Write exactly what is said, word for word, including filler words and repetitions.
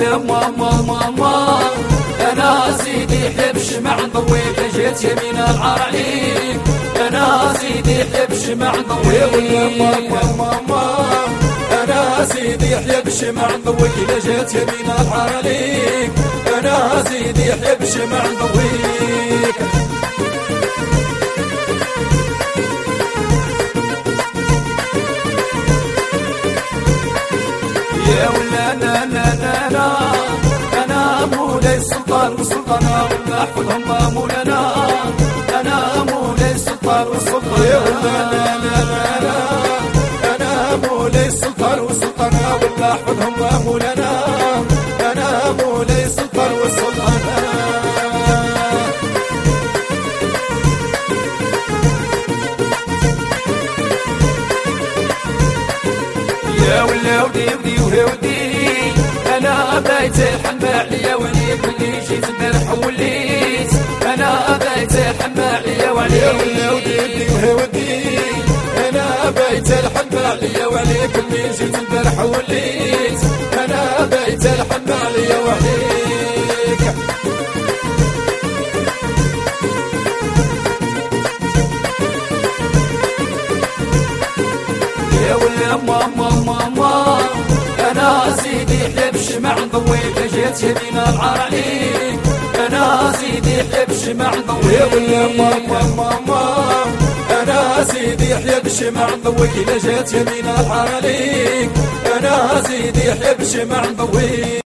ولا ماما ماما انا سيدي حب شمع ضوي جيت يمين العار عليك انا سيدي حب شمع ضوي ولا ماما ماما انا سيدي حب شمع ضوي جيت يمين العار عليك انا سيدي حب شمع ضويك يا ولا لا لا لا لا انا مولاي السلطان والسلطانة ولا احفظهم مولانا انا مولاي السلطان والسلطانة يا ولا لا لا لا لا انا مولاي السلطان والسلطانة ولا احفظهم مولانا انا مولاي السلطان والسلطانة يا ولا ودي ودي وهودي انا بيت الحمى عليا وعليك اللي جيت امبارح وليت انا بيت الحمى عليا وعليك يا ولا ودي ودي وهودي انا بيت الحمى عليا وعليك اللي جيت امبارح وليت انا بيت الحمى عليا وعليك يا ولا ماما ماما انا سيدي حب شمع ضوي جيت يمين العار عليك انا سيدي حب شمع ضوي يا ولا ماما ماما انا سيدي حب شمع ضوي جيت يمين العار عليك انا سيدي حب شمع ضوي